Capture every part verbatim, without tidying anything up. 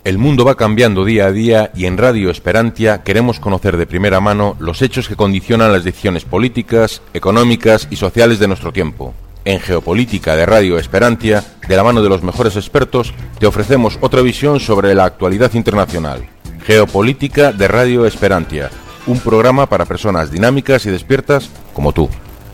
El mundo va cambiando día a día y en Radio Esperantia queremos conocer de primera mano los hechos que condicionan las decisiones políticas, económicas y sociales de nuestro tiempo. En Geopolítica de Radio Esperantia, de la mano de los mejores expertos, te ofrecemos otra visión sobre la actualidad internacional. Geopolítica de Radio Esperantia, un programa para personas dinámicas y despiertas como tú.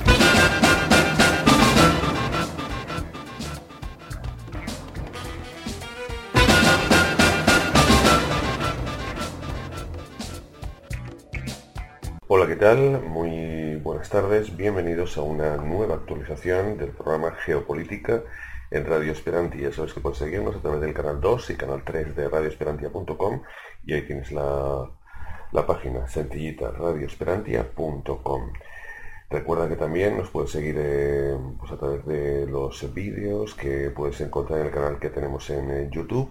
Hola, ¿qué tal? Muy buenas tardes, bienvenidos a una nueva actualización del programa Geopolítica en Radio Esperantia. Ya sabes que puedes seguirnos a través del canal dos y canal tres de radio esperantia punto com y ahí tienes la, la página sencillita, radio esperantia punto com. Recuerda que también nos puedes seguir eh, pues a través de los vídeos que puedes encontrar en el canal que tenemos en eh, YouTube.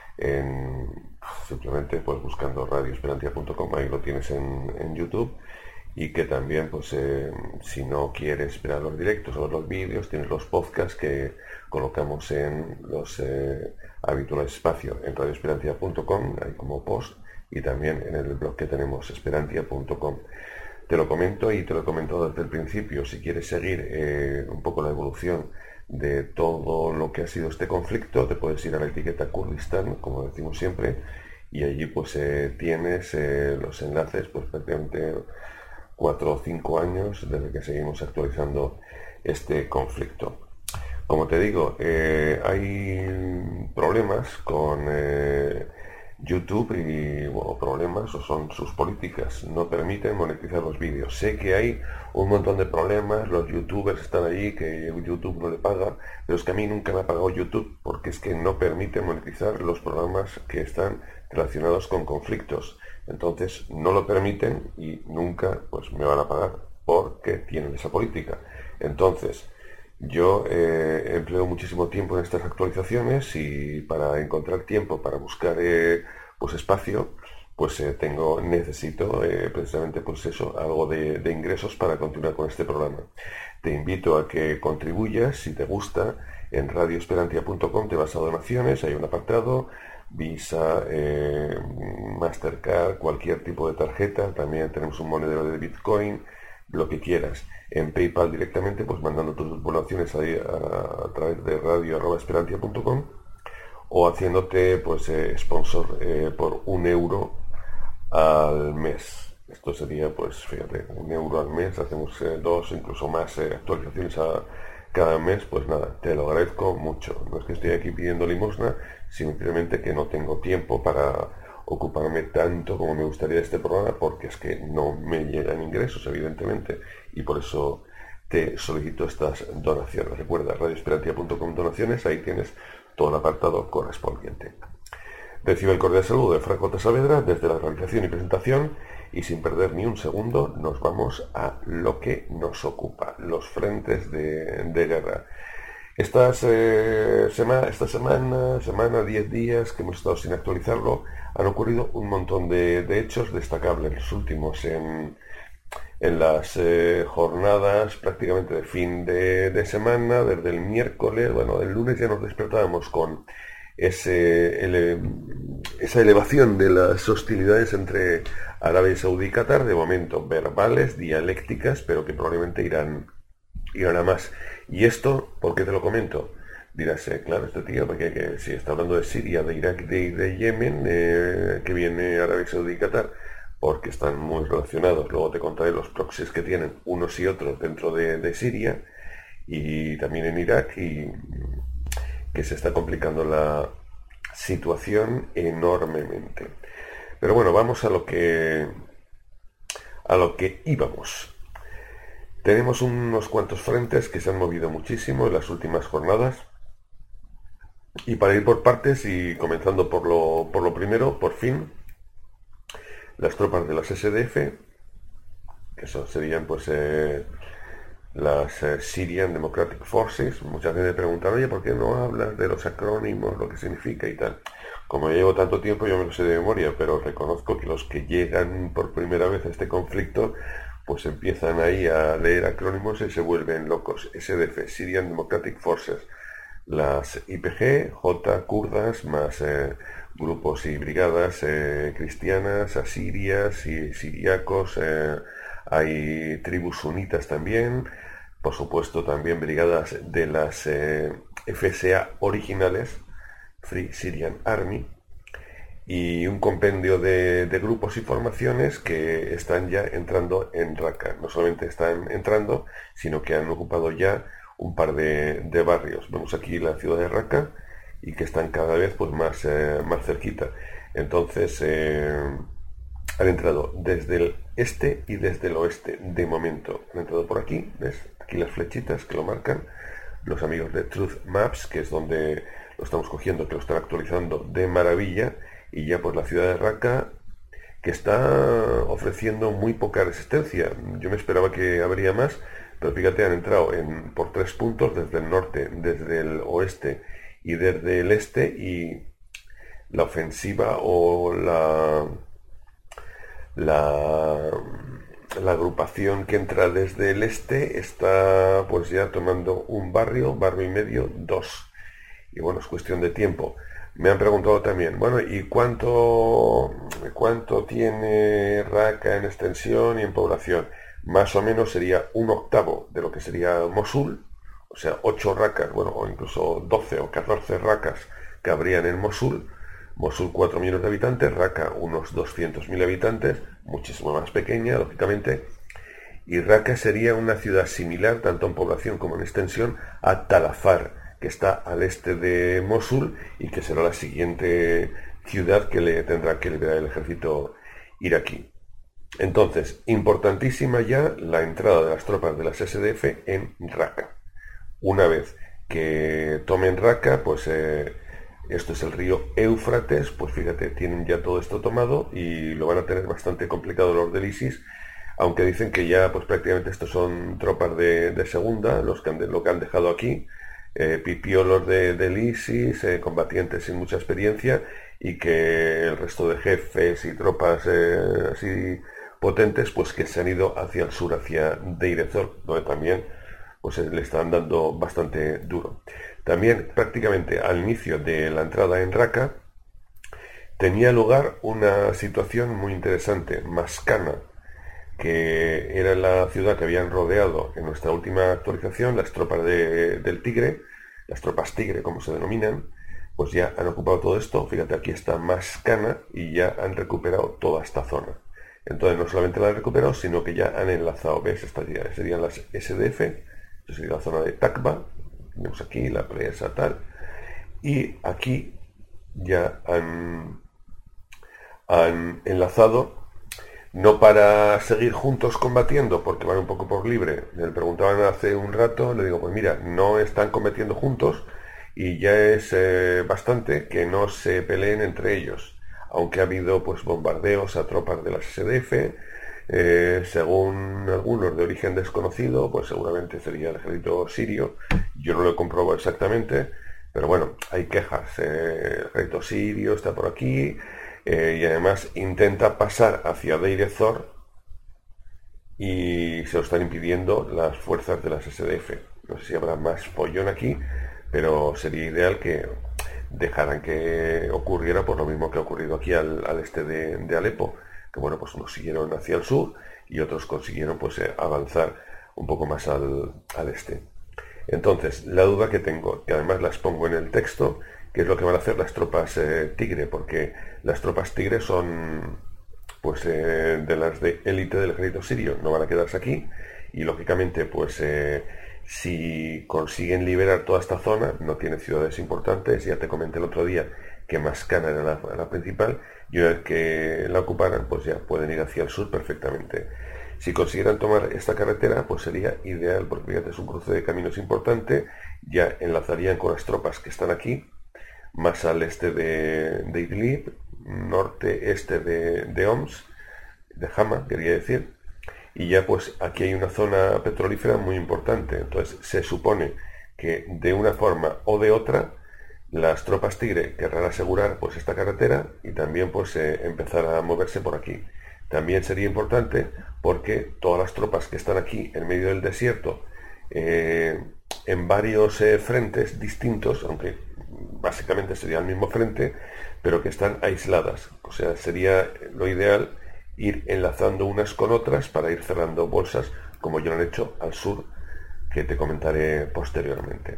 En, simplemente pues buscando radio esperantia punto com, ahí lo tienes en, en YouTube, y que también pues eh, si no quieres ver los directos o ver los vídeos, tienes los podcasts que colocamos en los eh, habituales espacios en radio esperantia punto com, ahí como post, y también en el blog que tenemos esperantia punto com. Te lo comento y te lo he comentado desde el principio. Si quieres seguir eh, un poco la evolución de todo lo que ha sido este conflicto, te puedes ir a la etiqueta Kurdistán, como decimos siempre, y allí pues eh, tienes eh, los enlaces, pues prácticamente cuatro o cinco años desde que seguimos actualizando este conflicto. Como te digo, eh, hay problemas con eh, YouTube y bueno, problemas o son sus políticas, no permiten monetizar los vídeos. Sé que hay un montón de problemas, los youtubers están allí, que YouTube no le paga, pero es que a mí nunca me ha pagado YouTube, porque es que no permite monetizar los programas que están relacionados con conflictos. Entonces no lo permiten y nunca pues me van a pagar porque tienen esa política. Entonces yo eh, empleo muchísimo tiempo en estas actualizaciones y para encontrar tiempo para buscar eh, pues espacio, pues eh, tengo necesito eh, precisamente pues eso, algo de, de ingresos para continuar con este programa. Te invito a que contribuyas si te gusta. En radio esperantia punto com te vas a donaciones, hay un apartado, Visa, eh, Mastercard, cualquier tipo de tarjeta, también tenemos un monedero de Bitcoin, lo que quieras. En PayPal directamente, pues mandando tus donaciones ahí a, a través de radio arroba esperantia punto com o haciéndote pues eh, sponsor eh, por un euro al mes. Esto sería pues fíjate, un euro al mes, hacemos eh, dos, incluso más eh, actualizaciones a cada mes, pues nada, te lo agradezco mucho. No es que estoy aquí pidiendo limosna, simplemente que no tengo tiempo para ocuparme tanto como me gustaría de este programa, porque es que no me llegan ingresos, evidentemente, y por eso te solicito estas donaciones. Recuerda, radio esperantia punto com donaciones, ahí tienes todo el apartado correspondiente. Recibe el cordial saludo de Franco Saavedra desde la realización y presentación, y sin perder ni un segundo nos vamos a lo que nos ocupa, los frentes de, de guerra. Estas, eh, sema, esta semana, semana, diez días que hemos estado sin actualizarlo, han ocurrido un montón de, de hechos destacables, los últimos en, en las eh, jornadas prácticamente de fin de, de semana, desde el miércoles, bueno, el lunes ya nos despertábamos con ese, ele, esa elevación de las hostilidades entre Arabia Saudí y Qatar, de momento verbales, dialécticas, pero que probablemente irán, irán a más. ¿Y esto por qué te lo comento? Dirás, eh, claro, este tío, porque que, si está hablando de Siria, de Irak, de, de Yemen, eh, que viene Arabia Saudí y Qatar, porque están muy relacionados. Luego te contaré los proxies que tienen unos y otros dentro de, de Siria y también en Irak, y que se está complicando la situación enormemente. Pero bueno, vamos a lo que a lo que íbamos. Tenemos unos cuantos frentes que se han movido muchísimo en las últimas jornadas. Y para ir por partes y comenzando por lo, por lo primero, por fin, las tropas de las S D F, que eso serían pues eh, las eh, Syrian Democratic Forces. Mucha gente pregunta, oye, ¿por qué no hablas de los acrónimos, lo que significa y tal? Como llevo tanto tiempo, yo me lo sé de memoria, pero reconozco que los que llegan por primera vez a este conflicto, pues empiezan ahí a leer acrónimos y se vuelven locos. S D F, Syrian Democratic Forces. Las I P G, J, kurdas, más eh, grupos y brigadas eh, cristianas, asirias y siriacos, eh, hay tribus sunitas también, por supuesto también brigadas de las eh, F S A originales, Free Syrian Army, y un compendio de, de grupos y formaciones que están ya entrando en Raqqa. No solamente están entrando, sino que han ocupado ya un par de, de barrios. Vemos aquí la ciudad de Raqqa y que están cada vez pues más, eh, más cerquita. Entonces eh, han entrado desde el este y desde el oeste de momento. Han entrado por aquí, ¿ves? Aquí las flechitas que lo marcan. Los amigos de Truth Maps, que es donde lo estamos cogiendo, que lo están actualizando de maravilla. Y ya pues la ciudad de Raqqa, que está ofreciendo muy poca resistencia. Yo me esperaba que habría más, pero fíjate, han entrado en, por tres puntos, desde el norte, desde el oeste y desde el este, y la ofensiva o la, la, la agrupación que entra desde el este está pues ya tomando un barrio, barrio y medio, dos. Y bueno, es cuestión de tiempo. Me han preguntado también, bueno, ¿y cuánto, cuánto tiene Raqqa en extensión y en población? Más o menos sería un octavo de lo que sería Mosul, o sea, ocho Raqqas, bueno, o incluso doce o catorce Raqqas que habrían en Mosul. Mosul cuatro millones de habitantes, Raqqa unos doscientos mil habitantes, muchísimo más pequeña, lógicamente. Y Raqqa sería una ciudad similar, tanto en población como en extensión, a Tal Afar, que está al este de Mosul y que será la siguiente ciudad que le tendrá que liberar el ejército iraquí. Entonces, importantísima ya la entrada de las tropas de las S D F en Raqqa. Una vez que tomen Raqqa, pues eh, esto es el río Éufrates, pues fíjate, tienen ya todo esto tomado y lo van a tener bastante complicado los del ISIS, aunque dicen que ya pues prácticamente estos son tropas de, de segunda, los que han, lo que han dejado aquí. Eh, pipiolos de, del ISIS, eh, combatientes sin mucha experiencia, y que el resto de jefes y tropas eh, así potentes pues que se han ido hacia el sur, hacia Deir ez-Zor, donde también pues le están dando bastante duro. También prácticamente al inicio de la entrada en Raqqa tenía lugar una situación muy interesante. Maskana, que era la ciudad que habían rodeado en nuestra última actualización, las tropas de, del Tigre, las tropas Tigre como se denominan, pues ya han ocupado todo esto. Fíjate, aquí está Maskana y ya han recuperado toda esta zona. Entonces no solamente la han recuperado, sino que ya han enlazado, ¿ves? Estas serían las S D F, esto sería la zona de Takba, tenemos aquí la presa tal, y aquí ya han, han enlazado. No para seguir juntos combatiendo, porque van un poco por libre. Me preguntaban hace un rato, le digo, pues mira, no están combatiendo juntos y ya es eh, bastante que no se peleen entre ellos. Aunque ha habido pues bombardeos a tropas de las S D F, eh, según algunos de origen desconocido, pues seguramente sería el ejército sirio. Yo no lo he comprobado exactamente, pero bueno, hay quejas. Eh, el ejército sirio está por aquí. Eh, y además intenta pasar hacia Deir ez-Zor y se lo están impidiendo las fuerzas de las S D F. No sé si habrá más follón aquí, pero sería ideal que dejaran que ocurriera por lo mismo que ha ocurrido aquí al, al este de, de Alepo, que bueno, pues unos siguieron hacia el sur y otros consiguieron pues eh, avanzar un poco más al, al este. Entonces, la duda que tengo, que además las pongo en el texto, que es lo que van a hacer las tropas eh, Tigre, porque las tropas Tigre son pues eh, de las de élite del ejército sirio, no van a quedarse aquí, y lógicamente pues eh, si consiguen liberar toda esta zona, no tiene ciudades importantes, ya te comenté el otro día que Maskana era la, la principal, y una vez que la ocuparan pues ya pueden ir hacia el sur perfectamente. Si consiguieran tomar esta carretera, pues sería ideal, porque fíjate, es un cruce de caminos importante, ya enlazarían con las tropas que están aquí, más al este de, de Idlib, norte-este de, de Homs, de Hama, quería decir, y ya pues aquí hay una zona petrolífera muy importante. Entonces se supone que de una forma o de otra las tropas Tigre querrán asegurar pues esta carretera y también pues eh, empezar a moverse por aquí. También sería importante porque todas las tropas que están aquí en medio del desierto, eh, en varios eh, frentes distintos, aunque básicamente sería el mismo frente, pero que están aisladas. O sea, sería lo ideal ir enlazando unas con otras para ir cerrando bolsas, como ya lo han hecho al sur, que te comentaré posteriormente.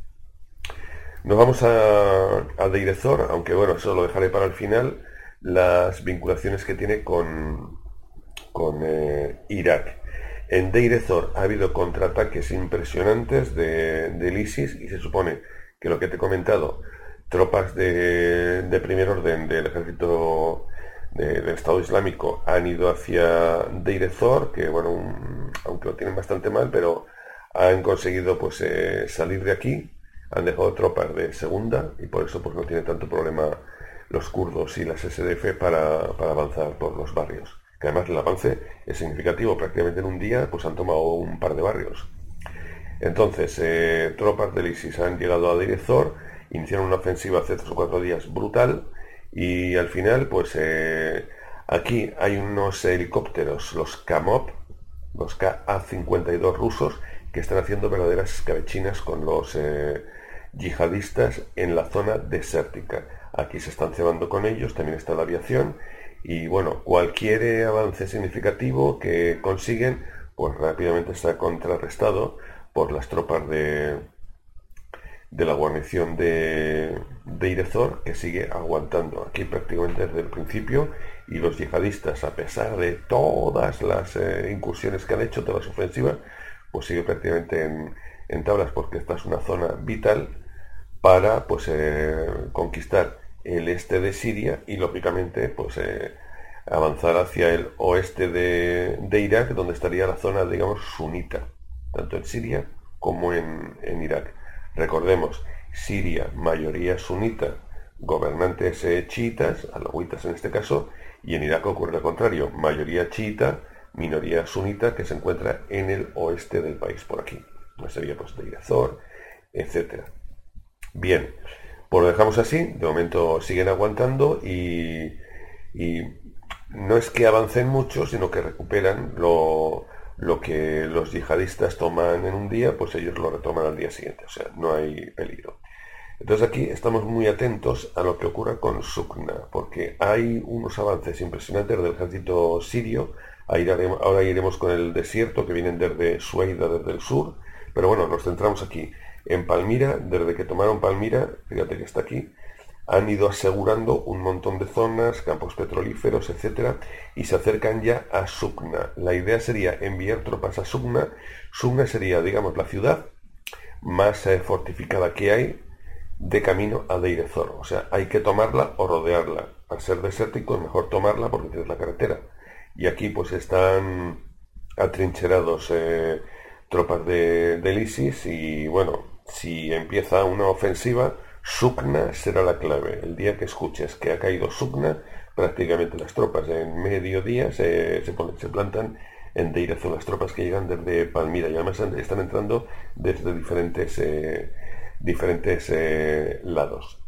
Nos vamos a, a Deir ez-Zor, aunque bueno, eso lo dejaré para el final, las vinculaciones que tiene con, con eh, Irak. En Deir ez-Zor ha habido contraataques impresionantes de, del ISIS, y se supone que lo que te he comentado, tropas de, de primer orden del ejército de, del Estado Islámico han ido hacia Deir ez-Zor, que bueno, un, aunque lo tienen bastante mal, pero han conseguido pues eh, salir de aquí, han dejado tropas de segunda, y por eso pues no tiene tanto problema los kurdos y las ese de efe para, para avanzar por los barrios. Que además el avance es significativo, prácticamente en un día pues han tomado un par de barrios. Entonces, eh, tropas del ISIS han llegado a Deir ez-Zor, iniciaron una ofensiva hace tres o cuatro días brutal, y al final pues eh, aquí hay unos helicópteros, los Kamov, los Ka A cincuenta y dos rusos, que están haciendo verdaderas escabechinas con los eh, yihadistas en la zona desértica. Aquí se están cebando con ellos, también está la aviación, y bueno, cualquier avance significativo que consiguen, pues rápidamente está contrarrestado por las tropas de, de la guarnición de Deir ez-Zor, que sigue aguantando aquí prácticamente desde el principio, y los yihadistas, a pesar de todas las eh, incursiones que han hecho, todas las ofensivas, pues sigue prácticamente en, en tablas, porque esta es una zona vital para pues eh, conquistar el este de Siria y lógicamente pues eh, avanzar hacia el oeste de, de Irak, donde estaría la zona, digamos, sunita, tanto en Siria como en, en Irak. Recordemos, Siria, mayoría sunita, gobernantes eh, chiitas, alawitas en este caso, y en Irak ocurre lo contrario, mayoría chiita, minoría sunita, que se encuentra en el oeste del país, por aquí. No sería pues Deir ez-Zor, etcétera. Bien, pues lo dejamos así, de momento siguen aguantando y, y no es que avancen mucho, sino que recuperan lo, lo que los yihadistas toman en un día, pues ellos lo retoman al día siguiente, o sea, no hay peligro. Entonces aquí estamos muy atentos a lo que ocurra con Sukna, porque hay unos avances impresionantes del ejército sirio. Ahora iremos con el desierto, que vienen desde Sueida, desde el sur, pero bueno, nos centramos aquí. En Palmira, desde que tomaron Palmira, fíjate que está aquí, han ido asegurando un montón de zonas, campos petrolíferos, etcétera, y se acercan ya a Sukna. La idea sería enviar tropas a Sukna. Sukna sería, digamos, la ciudad más eh, fortificada que hay de camino a Deir ez-Zor. O sea, hay que tomarla o rodearla. Al ser desértico es mejor tomarla porque tienes la carretera. Y aquí pues están atrincherados eh, tropas de, del ISIS, y bueno, si empieza una ofensiva, Sukna será la clave. El día que escuches que ha caído Sukna, prácticamente las tropas en mediodía se, se, ponen, se plantan en Deir ez-Zor, las tropas que llegan desde Palmira, y además están entrando desde diferentes, eh, diferentes eh, lados.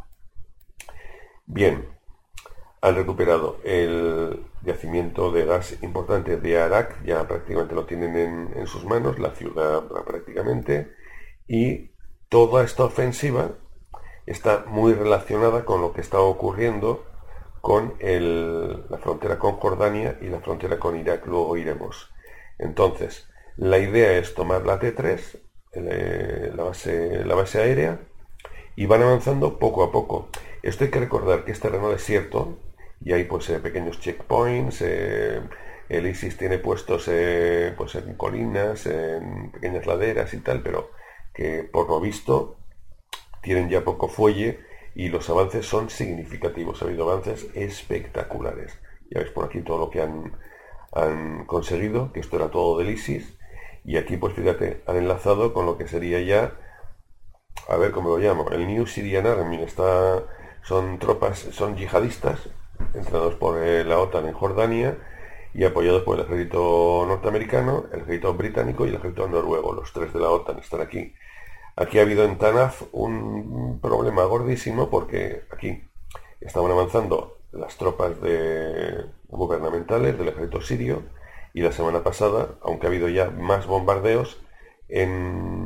Bien, han recuperado el yacimiento de gas importante de Arak, ya prácticamente lo tienen en, en sus manos, la ciudad prácticamente, y toda esta ofensiva está muy relacionada con lo que está ocurriendo con el, la frontera con Jordania y la frontera con Irak. Luego iremos. Entonces, la idea es tomar la T tres, el, la, base, la base aérea, y van avanzando poco a poco. Esto hay que recordar que es terreno desierto, y hay pues eh, pequeños checkpoints. eh, el ISIS tiene puestos eh, pues en colinas, en pequeñas laderas y tal, pero que por lo visto tienen ya poco fuelle, y los avances son significativos. Ha habido avances espectaculares. Ya ves por aquí todo lo que han, han conseguido, que esto era todo del ISIS, y aquí pues fíjate, han enlazado con lo que sería ya, a ver cómo lo llamo, el New Syrian Army. Está, son tropas, son yihadistas, entrenados por eh, la OTAN en Jordania, y apoyados por el ejército norteamericano, el ejército británico y el ejército noruego. Los tres de la OTAN están aquí. Aquí ha habido en Tanaf un problema gordísimo, porque aquí estaban avanzando las tropas de, gubernamentales del ejército sirio, y la semana pasada, aunque ha habido ya más bombardeos, en,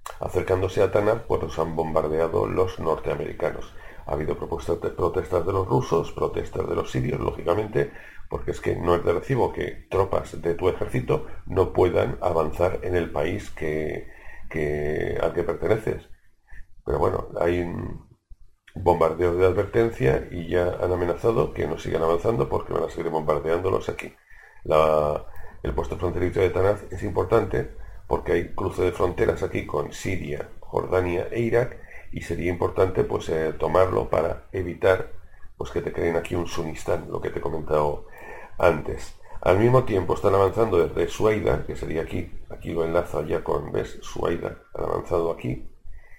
acercándose a Tanaj, pues los han bombardeado los norteamericanos. Ha habido propuestas de protestas de los rusos, protestas de los sirios, lógicamente, porque es que no es de recibo que tropas de tu ejército no puedan avanzar en el país que, que, al que perteneces. Pero bueno, hay un bombardeo de advertencia y ya han amenazado que no sigan avanzando porque van a seguir bombardeándolos aquí. La, el puesto fronterizo de Tanaj es importante porque hay cruce de fronteras aquí con Siria, Jordania e Irak, y sería importante pues eh, tomarlo para evitar pues que te creen aquí un Sunistán, lo que te he comentado antes. Al mismo tiempo están avanzando desde Suaida, que sería aquí, aquí lo enlaza ya con, ¿ves? Suaida, han avanzado aquí,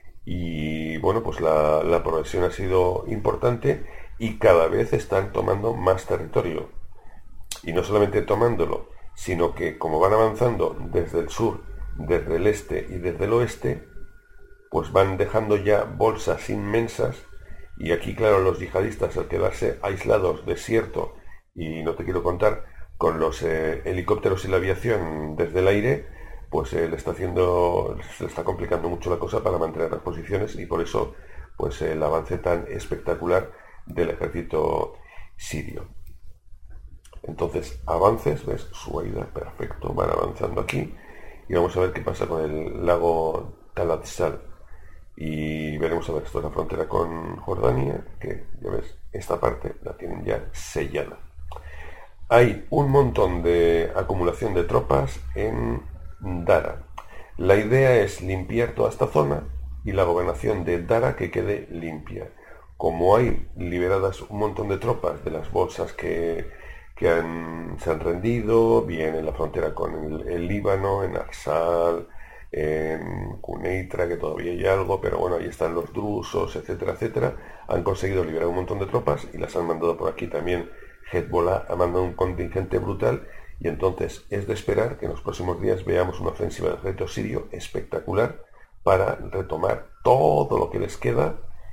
y bueno, pues la, la progresión ha sido importante y cada vez están tomando más territorio. Y no solamente tomándolo, sino que como van avanzando desde el sur, desde el este y desde el oeste, pues van dejando ya bolsas inmensas. Y aquí, claro, los yihadistas, al quedarse aislados, desierto, y no te quiero contar, con los eh, helicópteros y la aviación desde el aire, pues eh, le está haciendo, le está complicando mucho la cosa para mantener las posiciones, y por eso pues el avance tan espectacular del ejército sirio. Entonces, avances, ves, Suaida, perfecto, van avanzando aquí, y vamos a ver qué pasa con el lago Talatzal. Y veremos a ver, esto es la frontera con Jordania, que ya ves, esta parte la tienen ya sellada. Hay un montón de acumulación de tropas en Dara. La idea es limpiar toda esta zona y la gobernación de Dara que quede limpia. Como hay liberadas un montón de tropas de las bolsas que, que han, se han rendido, bien en la frontera con el, el Líbano, en Arsal, en Cuneitra, que todavía hay algo, pero bueno, ahí están los drusos, etcétera, etcétera, han conseguido liberar un montón de tropas y las han mandado por aquí también. Hezbollah ha mandado un contingente brutal, y entonces es de esperar que en los próximos días veamos una ofensiva del ejército sirio espectacular para retomar todo lo que les queda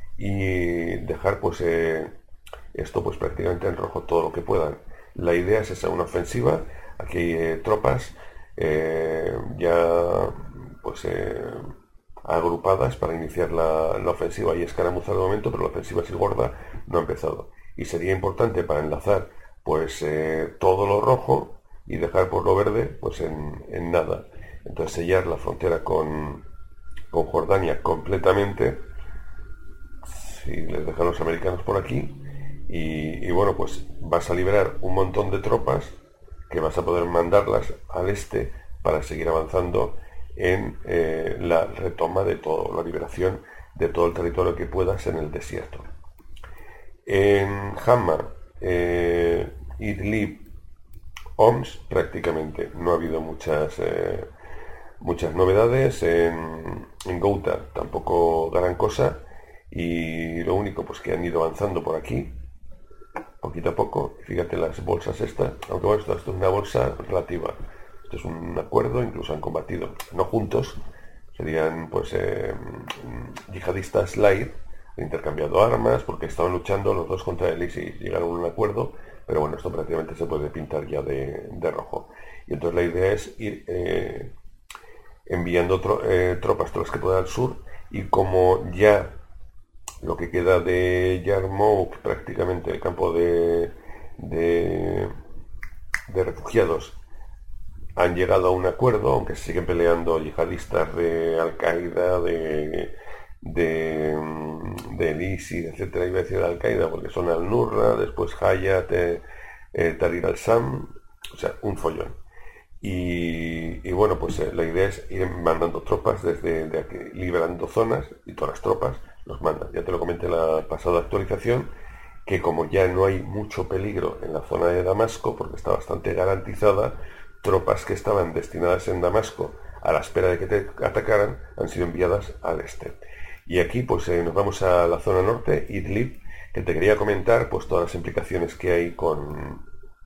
y dejar pues eh, esto pues prácticamente en rojo todo lo que puedan. La idea es esa, una ofensiva. Aquí hay eh, tropas eh, ya pues eh, agrupadas para iniciar la, la ofensiva y escaramuzar de momento, pero la ofensiva así gorda no ha empezado. Y sería importante para enlazar pues eh, todo lo rojo y dejar por lo verde pues en, en nada. Entonces sellar la frontera con, con Jordania completamente, si les dejan los americanos por aquí, y, y bueno, pues vas a liberar un montón de tropas que vas a poder mandarlas al este para seguir avanzando en eh, la retoma de todo, la liberación de todo el territorio que puedas en el desierto. En Hama, eh, Idlib, Homs, prácticamente no ha habido muchas eh, muchas novedades. En, en Ghouta tampoco gran cosa, y lo único pues que han ido avanzando por aquí poquito a poco. Fíjate las bolsas estas, aunque bueno, esto es una bolsa relativa, esto es un acuerdo, incluso han combatido, no juntos, serían pues eh, yihadistas light, han intercambiado armas porque estaban luchando los dos contra él y sí, llegaron a un acuerdo, pero bueno, esto prácticamente se puede pintar ya de, de rojo. Y entonces la idea es ir eh, enviando tro, eh, tropas todas las que pueda al sur, y como ya lo que queda de Yarmouk, prácticamente el campo de, de, de refugiados, han llegado a un acuerdo, aunque se siguen peleando yihadistas de Al-Qaeda, de de, del ISIS, etcétera, iba a decir de Al-Qaeda porque son Al-Nurra, después Hayat, eh, eh, Tahrir al-Sham, o sea, un follón. Y, y bueno, pues eh, la idea es ir mandando tropas desde de aquí, liberando zonas, y todas las tropas los mandan. Ya te lo comenté en la pasada actualización, que como ya no hay mucho peligro en la zona de Damasco, porque está bastante garantizada, tropas que estaban destinadas en Damasco a la espera de que te atacaran han sido enviadas al este. Y aquí pues eh, nos vamos a la zona norte, Idlib, que te quería comentar pues todas las implicaciones que hay con,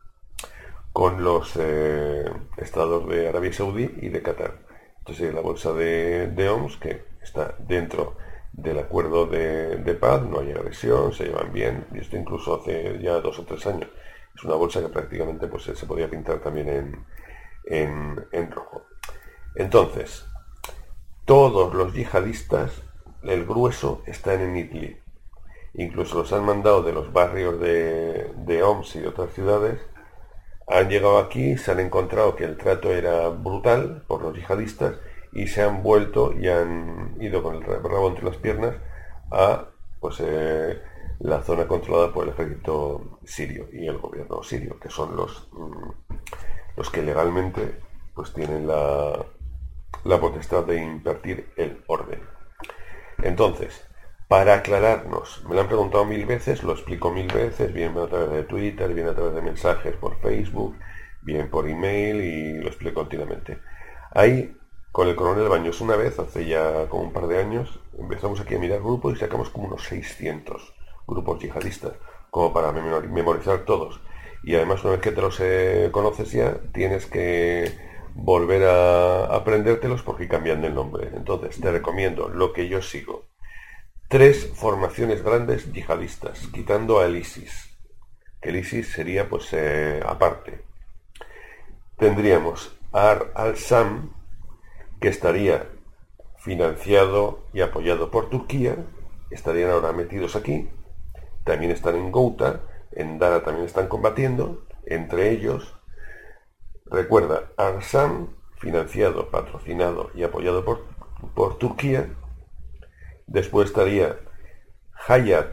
con los eh, estados de Arabia Saudí y de Qatar. Entonces la bolsa de, de Homs, que está dentro del acuerdo de, de paz, no hay agresión, se llevan bien, y esto incluso hace ya dos o tres años. Es una bolsa que prácticamente pues se podía pintar también en, en, en rojo. Entonces, todos los yihadistas, el grueso, están en Idlib. Incluso los han mandado de los barrios de, de Homs y de otras ciudades. Han llegado aquí, se han encontrado que el trato era brutal por los yihadistas y se han vuelto y han ido con el rabo entre las piernas a pues eh, la zona controlada por el ejército sirio y el gobierno sirio, que son los, los que legalmente pues tienen la, la potestad de impartir el orden. Entonces, para aclararnos, me lo han preguntado mil veces, lo explico mil veces, bien a través de Twitter, bien a través de mensajes por Facebook, bien por email, y lo explico continuamente. Ahí, con el coronel Baños, una vez, hace ya como un par de años, empezamos aquí a mirar grupos y sacamos como unos seiscientos grupos yihadistas, como para memorizar todos. Y además, una vez que te los eh, conoces ya, tienes que volver a aprendértelos porque cambian de nombre. Entonces, te recomiendo lo que yo sigo. Tres formaciones grandes yihadistas, quitando al ISIS, que el ISIS sería pues eh, aparte. Tendríamos Ar al-Sam, que estaría financiado y apoyado por Turquía, estarían ahora metidos aquí, también están en Ghouta, en Dara también están combatiendo, entre ellos, recuerda, Ar-Sam, financiado, patrocinado y apoyado por, por Turquía. Después estaría Hayat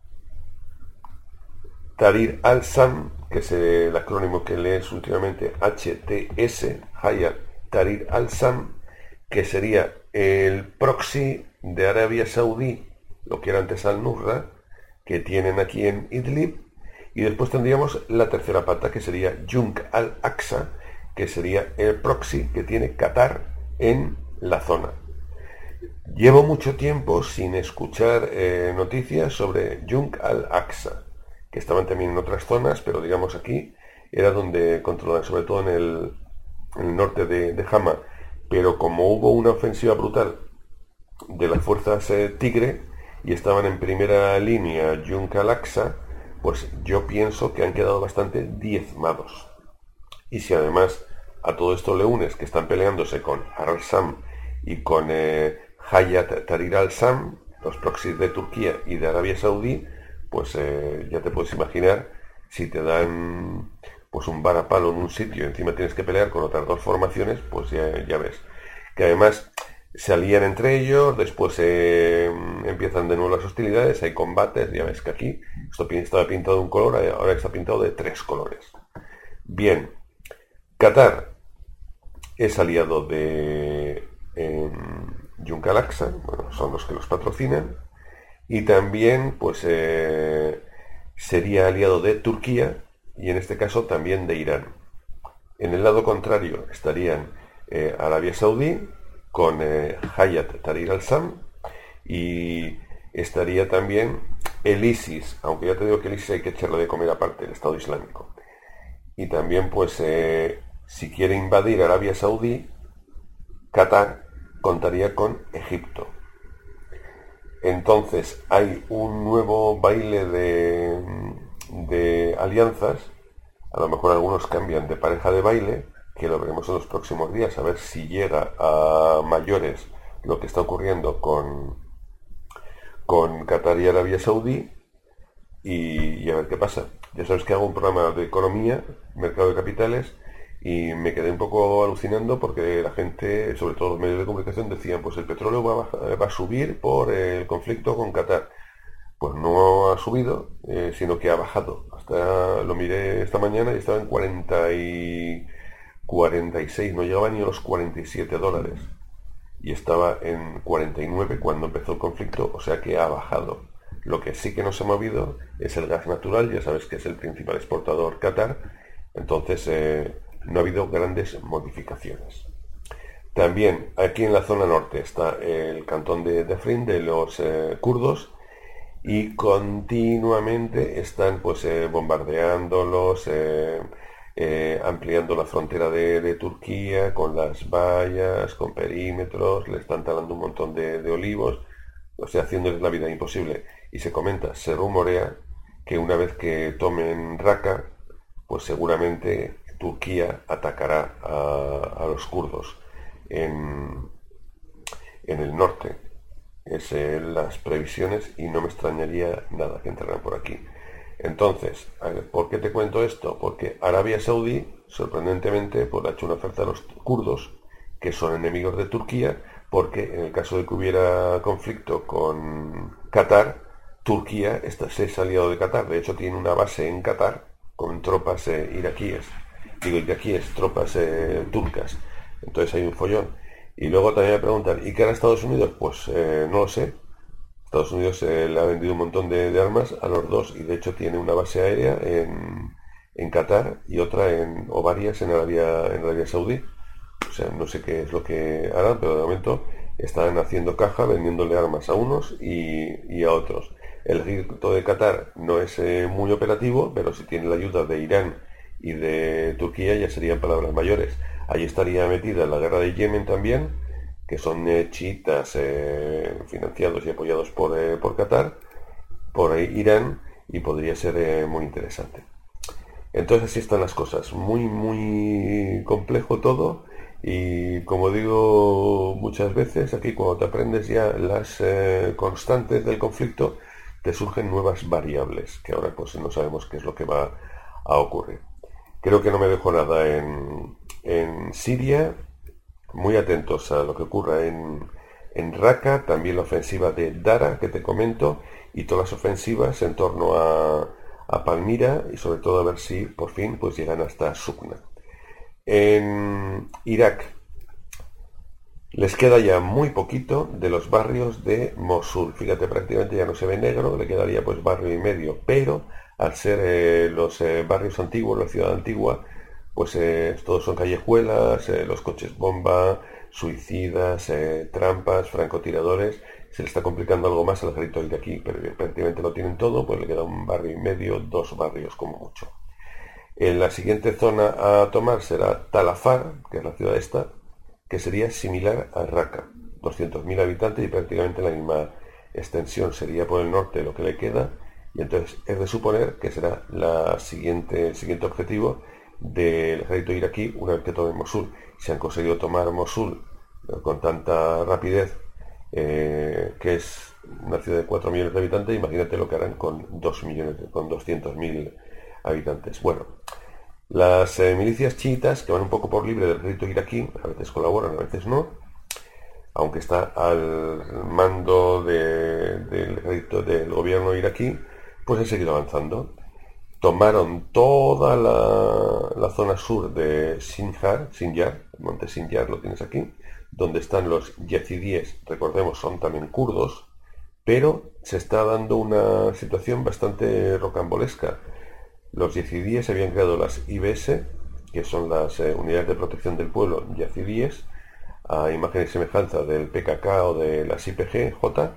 Tahrir al-Sham, que es el acrónimo que lees últimamente, H T S, Hayat Tahrir al-Sham, que sería el proxy de Arabia Saudí, lo que era antes al-Nusra, que tienen aquí en Idlib. Y después tendríamos la tercera pata, que sería Jung al-Aqsa, que sería el proxy que tiene Qatar en la zona. Llevo mucho tiempo sin escuchar eh, noticias sobre Jung al-Aqsa, que estaban también en otras zonas, pero digamos aquí era donde controlaban, sobre todo en el, en el norte de, de Hama. Pero como hubo una ofensiva brutal de las fuerzas eh, Tigre y estaban en primera línea Jung al-Aqsa, pues yo pienso que han quedado bastante diezmados. Y si además a todo esto le unes que están peleándose con Ar-Sam y con eh, Hayat Tahrir al-Sham, los proxies de Turquía y de Arabia Saudí, pues eh, ya te puedes imaginar, si te dan pues un varapalo en un sitio y encima tienes que pelear con otras dos formaciones, pues ya, ya ves. Que además se alían entre ellos, después eh, empiezan de nuevo las hostilidades, hay combates, ya ves que aquí esto estaba pintado de un color, ahora está pintado de tres colores. Bien, Qatar es aliado de eh, Jung al-Aqsa, bueno, son los que los patrocinan, y también pues eh, sería aliado de Turquía y en este caso también de Irán. En el lado contrario estarían eh, Arabia Saudí con eh, Hayat Tahrir al-Sham, y estaría también el ISIS, aunque ya te digo que el ISIS hay que echarle de comer aparte, el Estado Islámico. Y también pues eh, si quiere invadir Arabia Saudí, Qatar contaría con Egipto. Entonces hay un nuevo baile de, de alianzas, a lo mejor algunos cambian de pareja de baile, que lo veremos en los próximos días, a ver si llega a mayores lo que está ocurriendo con, con Qatar y Arabia Saudí, y, y a ver qué pasa. Ya sabes que hago un programa de economía, mercado de capitales, y me quedé un poco alucinando porque la gente, sobre todo los medios de comunicación, decían pues el petróleo va a, bajar, va a subir por el conflicto con Qatar. Pues no ha subido, eh, sino que ha bajado. Hasta lo miré esta mañana y estaba en cuarenta y cuarenta y seis, no llegaba ni a los cuarenta y siete dólares. Y estaba en cuarenta y nueve cuando empezó el conflicto, o sea que ha bajado. Lo que sí que no se ha movido es el gas natural, ya sabes que es el principal exportador Qatar, entonces eh, no ha habido grandes modificaciones. También aquí en la zona norte está el cantón de, de Afrin, de los eh, kurdos, y continuamente están pues eh, bombardeándolos, eh, eh, ampliando la frontera de, de Turquía con las vallas, con perímetros, le están talando un montón de, de olivos, o sea, haciéndoles la vida imposible. Y se comenta, se rumorea que una vez que tomen Raqqa, pues seguramente Turquía atacará a, a los kurdos en, en el norte. Es eh, las previsiones y no me extrañaría nada que entraran por aquí. Entonces, ¿por qué te cuento esto? Porque Arabia Saudí, sorprendentemente, pues le ha hecho una oferta a los kurdos, que son enemigos de Turquía, porque en el caso de que hubiera conflicto con Qatar, Turquía está, se es aliado de Qatar. De hecho, tiene una base en Qatar con tropas eh, iraquíes, digo iraquíes, tropas eh, turcas. Entonces hay un follón. Y luego también me preguntan, ¿y qué hará Estados Unidos? Pues eh, no lo sé. Estados Unidos eh, le ha vendido un montón de, de armas a los dos y de hecho tiene una base aérea en, en Qatar y otra en, o varias en Arabia, en Arabia Saudí. O sea, no sé qué es lo que harán, pero de momento están haciendo caja, vendiéndole armas a unos y, y a otros. El ejército de Qatar no es eh, muy operativo, pero si tiene la ayuda de Irán y de Turquía ya serían palabras mayores. Ahí estaría metida la guerra de Yemen también, que son eh, chiitas eh, financiados y apoyados por, eh, por Qatar, por eh, Irán, y podría ser eh, muy interesante. Entonces así están las cosas, muy muy complejo todo, y como digo muchas veces, aquí cuando te aprendes ya las eh, constantes del conflicto, te surgen nuevas variables, que ahora pues no sabemos qué es lo que va a ocurrir. Creo que no me dejo nada en, en Siria. Muy atentos a lo que ocurra en, en Raqqa, también la ofensiva de Dara que te comento, y todas las ofensivas en torno a, a Palmira, y sobre todo a ver si por fin pues llegan hasta Sukna. En Irak les queda ya muy poquito de los barrios de Mosul. Fíjate, prácticamente ya no se ve negro, le quedaría pues barrio y medio, pero al ser eh, los eh, barrios antiguos, la ciudad antigua, pues eh, todos son callejuelas, eh, los coches bomba, suicidas, eh, trampas, francotiradores. Se le está complicando algo más al ejército iraquí, pero prácticamente lo tienen todo, pues le queda un barrio y medio, dos barrios como mucho. En la siguiente zona a tomar será Tal Afar, que es la ciudad esta, que sería similar a Raqqa, doscientos mil habitantes y prácticamente la misma extensión. Sería por el norte lo que le queda, y entonces es de suponer que será la siguiente, el siguiente objetivo del ejército iraquí una vez que tomen Mosul. Si han conseguido tomar Mosul con tanta rapidez, eh, que es una ciudad de cuatro millones de habitantes, imagínate lo que harán con dos millones, con doscientos mil habitantes. Bueno, las eh, milicias chiitas, que van un poco por libre del ejército iraquí, a veces colaboran, a veces no, aunque está al mando de, del ejército del gobierno iraquí, pues han seguido avanzando. Tomaron toda la, la zona sur de Sinjar, Sinjar, el monte Sinjar lo tienes aquí, donde están los yazidíes, recordemos, son también kurdos, pero se está dando una situación bastante rocambolesca. Los yazidíes habían creado las I B S, que son las eh, unidades de protección del pueblo yazidíes, a imagen y semejanza del P K K o de las I P G J,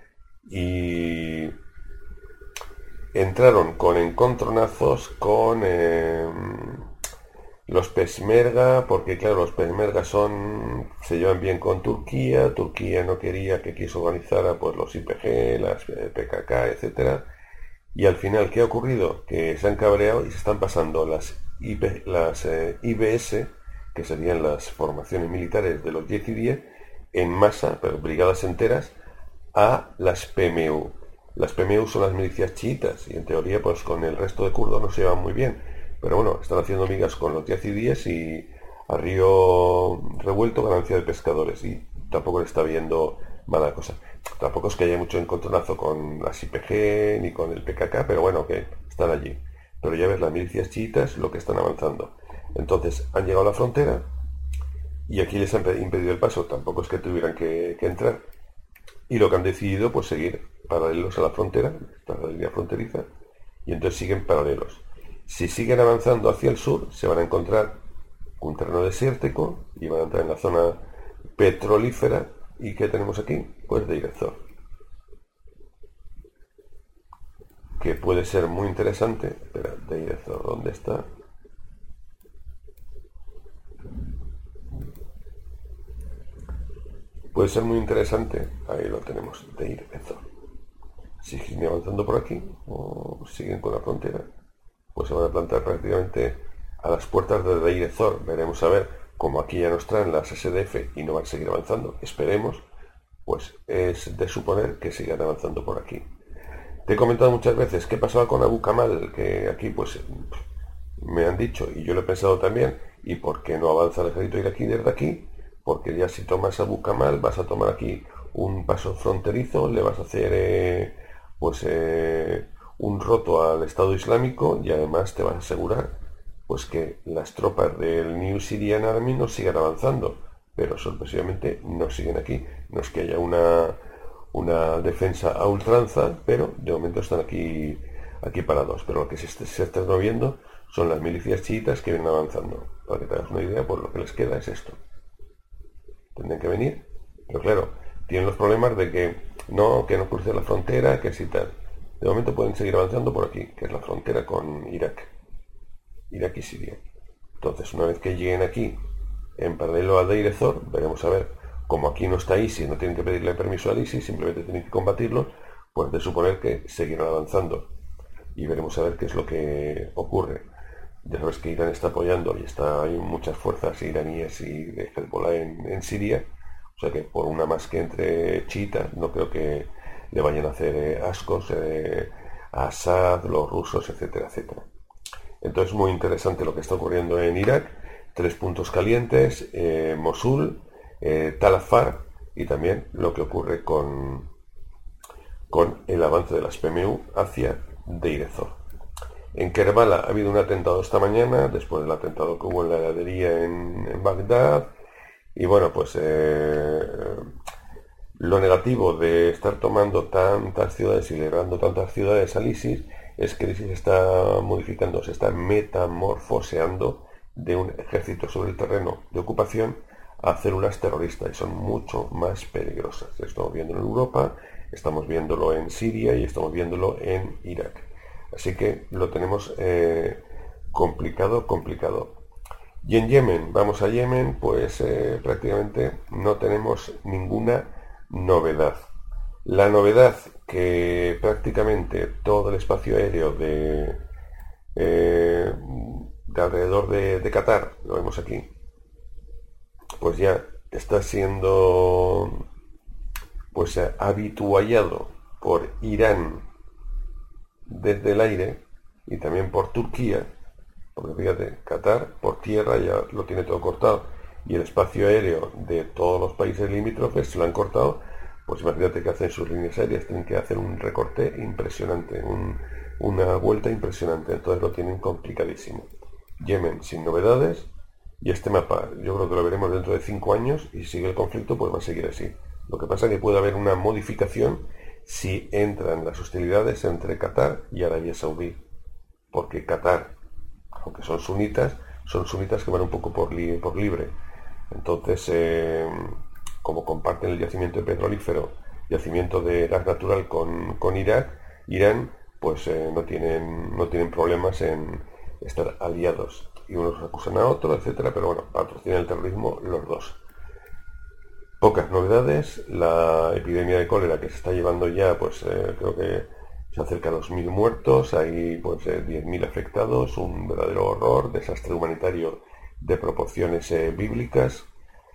y entraron con encontronazos con eh, los Peshmerga, porque claro, los Peshmerga son, se llevan bien con Turquía, Turquía no quería que quiso organizara pues los I P G, las eh, P K K, etcétera, y al final, ¿qué ha ocurrido? Que se han cabreado y se están pasando las, I P, las eh, I B S, que serían las formaciones militares de los yazidíes, en masa, pero brigadas enteras, a las P M U. Las P M U son las milicias chiitas y en teoría pues con el resto de kurdos no se llevan muy bien, pero bueno, están haciendo migas con los yazidíes y a río revuelto ganancia de pescadores, y tampoco le está viendo mala cosa. Tampoco es que haya mucho encontronazo con las I P G ni con el P K K, pero bueno, que están allí. Pero ya ves, las milicias chiitas lo que están avanzando. Entonces han llegado a la frontera y aquí les han impedido el paso, tampoco es que tuvieran que, que entrar, y lo que han decidido pues seguir paralelos a la frontera, esta es la línea fronteriza, y entonces siguen paralelos. Si siguen avanzando hacia el sur se van a encontrar un terreno desértico y van a entrar en la zona petrolífera. ¿Y qué tenemos aquí? Pues Deir ez-Zor, que puede ser muy interesante. Espera, Deir ez-Zor, ¿dónde está? Puede ser muy interesante. Ahí lo tenemos, Deir ez-Zor. Si siguen avanzando por aquí o siguen con la frontera, pues se van a plantar prácticamente a las puertas de Deir ez-Zor. Veremos a ver, como aquí ya nos traen las S D F y no van a seguir avanzando, esperemos, pues es de suponer que sigan avanzando por aquí. Te he comentado muchas veces qué pasaba con Abu Kamal, que aquí pues me han dicho, y yo lo he pensado también, y por qué no avanza el ejército iraquí desde aquí, porque ya si tomas Abu Kamal vas a tomar aquí un paso fronterizo, le vas a hacer eh, pues eh, un roto al Estado Islámico y además te vas a asegurar pues que las tropas del New Syrian Army no sigan avanzando, pero sorpresivamente no siguen aquí. No es que haya una, una defensa a ultranza, pero de momento están aquí, aquí parados. Pero lo que se, se está moviendo son las milicias chiitas que vienen avanzando. Para que te hagas una idea, pues lo que les queda es esto. Tendrán que venir, pero claro, tienen los problemas de que no, que no cruce la frontera, que si tal. De momento pueden seguir avanzando por aquí, que es la frontera con Irak. Irak y Siria. Entonces, una vez que lleguen aquí, en paralelo a Deir ez-Zor, veremos a ver, como aquí no está ISIS, no tienen que pedirle permiso al ISIS, simplemente tienen que combatirlo, pues de suponer que seguirán avanzando. Y veremos a ver qué es lo que ocurre. Ya sabes que Irán está apoyando y está, hay muchas fuerzas iraníes y de Hezbollah en, en Siria, o sea que por una más que entre chiitas, no creo que le vayan a hacer eh, ascos eh, a Assad, los rusos, etcétera, etcétera. Entonces, muy interesante lo que está ocurriendo en Irak. Tres puntos calientes, eh, Mosul, eh, Tal Afar y también lo que ocurre con, con el avance de las P M U hacia Deir ez-Zor. En Kerbala ha habido un atentado esta mañana, después del atentado que hubo en la heladería en, en Bagdad. Y bueno, pues eh, lo negativo de estar tomando tantas ciudades y liberando tantas ciudades al ISIS es que el ISIS está modificando, se está metamorfoseando de un ejército sobre el terreno de ocupación a células terroristas y son mucho más peligrosas. Lo estamos viendo en Europa, estamos viéndolo en Siria y estamos viéndolo en Irak. Así que lo tenemos eh, complicado, complicado. Y en Yemen, vamos a Yemen, pues eh, prácticamente no tenemos ninguna novedad. La novedad que prácticamente todo el espacio aéreo de, eh, de alrededor de, de Qatar, lo vemos aquí, pues ya está siendo pues habituallado por Irán desde el aire y también por Turquía, porque fíjate, Qatar por tierra ya lo tiene todo cortado y el espacio aéreo de todos los países limítrofes se lo han cortado. Pues imagínate que hacen sus líneas aéreas, tienen que hacer un recorte impresionante, un, una vuelta impresionante, entonces lo tienen complicadísimo. Yemen sin novedades y este mapa yo creo que lo veremos dentro de cinco años y si sigue el conflicto pues va a seguir así. Lo que pasa es que puede haber una modificación si entran las hostilidades entre Qatar y Arabia Saudí, porque Qatar, aunque son sunitas, son sunitas que van un poco por, li por libre. Entonces, eh, como comparten el yacimiento de petrolífero, yacimiento de gas natural con, con Irak, Irán, pues eh, no tienen no tienen problemas en estar aliados. Y unos acusan a otros, etcétera, pero bueno, patrocinan el terrorismo los dos. Pocas novedades, la epidemia de cólera que se está llevando ya, pues eh, creo que se acerca a los mil muertos, hay pues eh, diez mil afectados, un verdadero horror, desastre humanitario de proporciones eh, bíblicas.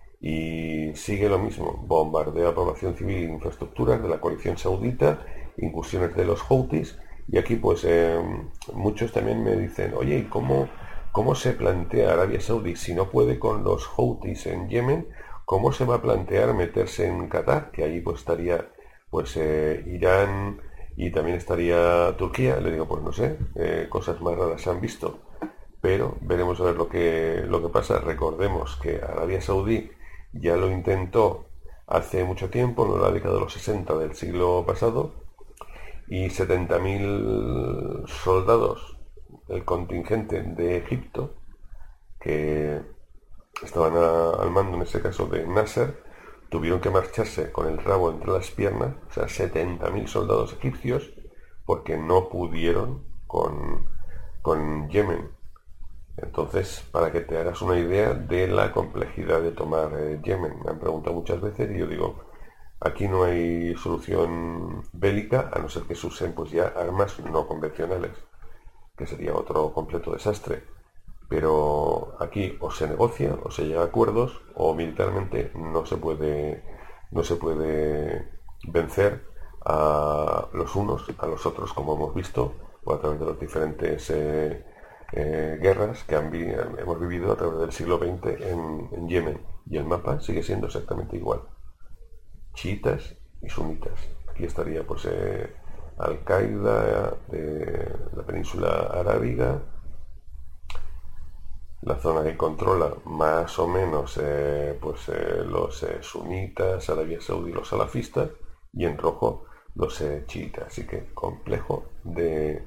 Y sigue lo mismo, bombardeo a población civil e infraestructuras de la coalición saudita, incursiones de los Houthis, y aquí pues eh, muchos también me dicen, oye, ¿y cómo, cómo se plantea Arabia Saudí si no puede con los Houthis en Yemen? ¿Cómo se va a plantear meterse en Qatar? Que ahí pues estaría pues eh, Irán y también estaría Turquía. Le digo, pues no sé, eh, cosas más raras se han visto, pero veremos a ver lo que, lo que pasa. Recordemos que Arabia Saudí ya lo intentó hace mucho tiempo, en la década de los sesenta del siglo pasado, y setenta mil soldados, el contingente de Egipto, que estaban a, al mando en ese caso de Nasser, tuvieron que marcharse con el rabo entre las piernas, o sea, setenta mil soldados egipcios, porque no pudieron con, con Yemen. Entonces, para que te hagas una idea de la complejidad de tomar eh, Yemen, me han preguntado muchas veces y yo digo, aquí no hay solución bélica, a no ser que se usen pues ya armas no convencionales, que sería otro completo desastre. Pero aquí o se negocia, o se llega a acuerdos, o militarmente no se puede, no se puede vencer a los unos a los otros, como hemos visto, o a través de las diferentes eh, eh, guerras que han vi hemos vivido a través del siglo veinte en, en Yemen, y el mapa sigue siendo exactamente igual: chiitas y sunitas. Aquí estaría pues eh, Al-Qaeda de la península arábiga, la zona que controla más o menos eh, pues eh, los eh, sunitas, Arabia Saudí, los salafistas, y en rojo los eh, chiitas. Así que complejo de,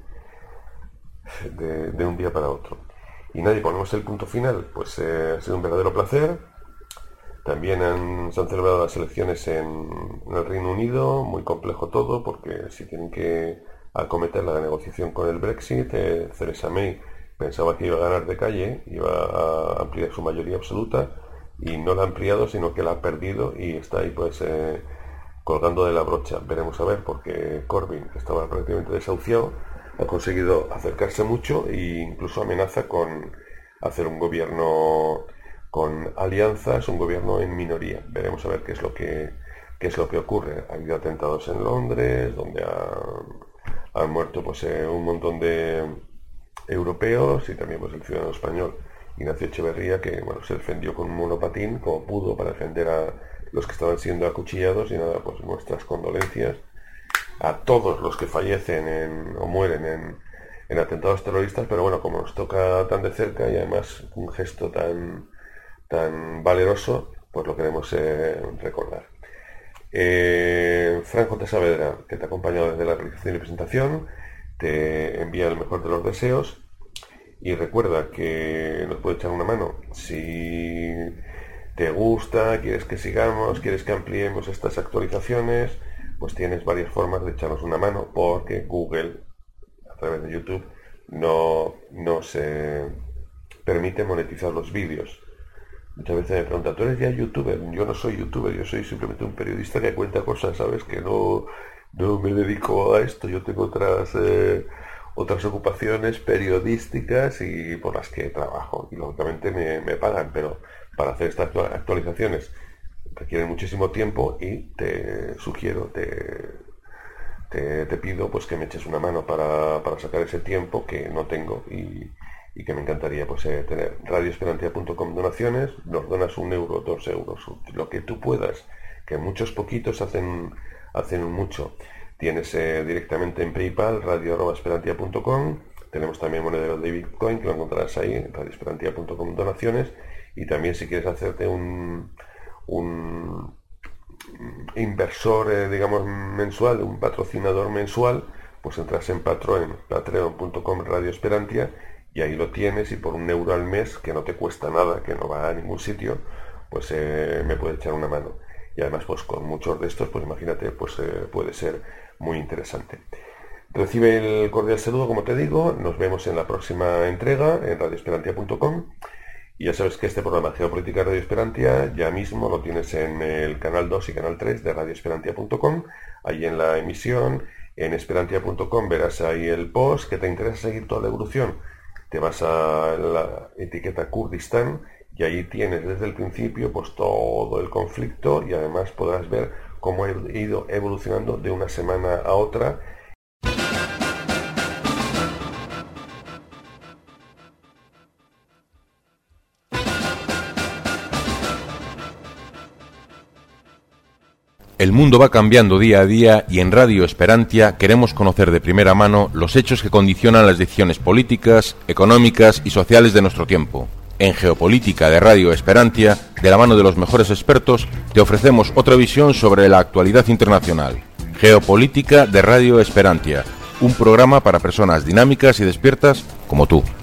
de, de un día para otro. Y nadie, ponemos el punto final. Pues eh, ha sido un verdadero placer. También han, se han celebrado las elecciones en, en el Reino Unido. Muy complejo todo, porque si tienen que acometer la negociación con el Brexit, eh, Theresa May pensaba que iba a ganar de calle, iba a ampliar su mayoría absoluta, y no la ha ampliado, sino que la ha perdido y está ahí pues eh, colgando de la brocha. Veremos a ver, porque Corbyn, que estaba prácticamente desahuciado, ha conseguido acercarse mucho e incluso amenaza con hacer un gobierno con alianzas, un gobierno en minoría. Veremos a ver qué es lo que qué es lo que ocurre. Ha habido atentados en Londres, donde ha, han muerto pues eh, un montón de europeos, y también pues el ciudadano español Ignacio Echeverría, que bueno, se defendió con un monopatín como pudo para defender a los que estaban siendo acuchillados. Y nada, pues nuestras condolencias a todos los que fallecen en, o mueren en, en atentados terroristas. Pero bueno, como nos toca tan de cerca y además un gesto tan tan valeroso, pues lo queremos eh, recordar. eh, Fran J. Saavedra, que te ha acompañado desde la realización y presentación, te envía el mejor de los deseos, y recuerda que nos puede echar una mano si te gusta, quieres que sigamos, quieres que ampliemos estas actualizaciones. Pues tienes varias formas de echarnos una mano, porque Google, a través de YouTube, no, no se permite monetizar los vídeos. Muchas veces me preguntan: ¿tú eres ya youtuber? Yo no soy youtuber, yo soy simplemente un periodista que cuenta cosas, ¿sabes? Que no, no me dedico a esto. Yo tengo otras eh, otras ocupaciones periodísticas y por las que trabajo, y lógicamente me, me pagan, pero para hacer estas actualizaciones requieren muchísimo tiempo, y te sugiero, te, te, te pido pues que me eches una mano para, para sacar ese tiempo que no tengo, y y que me encantaría pues eh, tener. radio esperantia punto com, donaciones, nos donas un euro, dos euros, lo que tú puedas, que muchos poquitos hacen hacen mucho. Tienes eh, directamente en PayPal, radio arroba esperantia punto com, tenemos también monedero de Bitcoin, que lo encontrarás ahí en radio esperantia punto com, donaciones. Y también, si quieres hacerte un un inversor eh, digamos mensual, un patrocinador mensual, pues entras en Patreon, en patreon punto com radio esperantia, y ahí lo tienes, y por un euro al mes, que no te cuesta nada, que no va a ningún sitio, pues eh, me puedes echar una mano. Y además pues con muchos de estos, pues imagínate, pues eh, puede ser muy interesante. Recibe el cordial saludo, como te digo. Nos vemos en la próxima entrega en radio esperantia punto com, y ya sabes que este programa Geopolítica Radio Esperantia ya mismo lo tienes en el canal dos y canal tres de radio esperantia punto com, ahí en la emisión. En esperantia punto com verás ahí el post. Que te interesa seguir toda la evolución, te vas a la etiqueta Kurdistán, y ahí tienes desde el principio pues todo el conflicto, y además podrás ver cómo ha ido evolucionando de una semana a otra. El mundo va cambiando día a día, y en Radio Esperantia queremos conocer de primera mano los hechos que condicionan las decisiones políticas, económicas y sociales de nuestro tiempo. En Geopolítica de Radio Esperantia, de la mano de los mejores expertos, te ofrecemos otra visión sobre la actualidad internacional. Geopolítica de Radio Esperantia, un programa para personas dinámicas y despiertas como tú.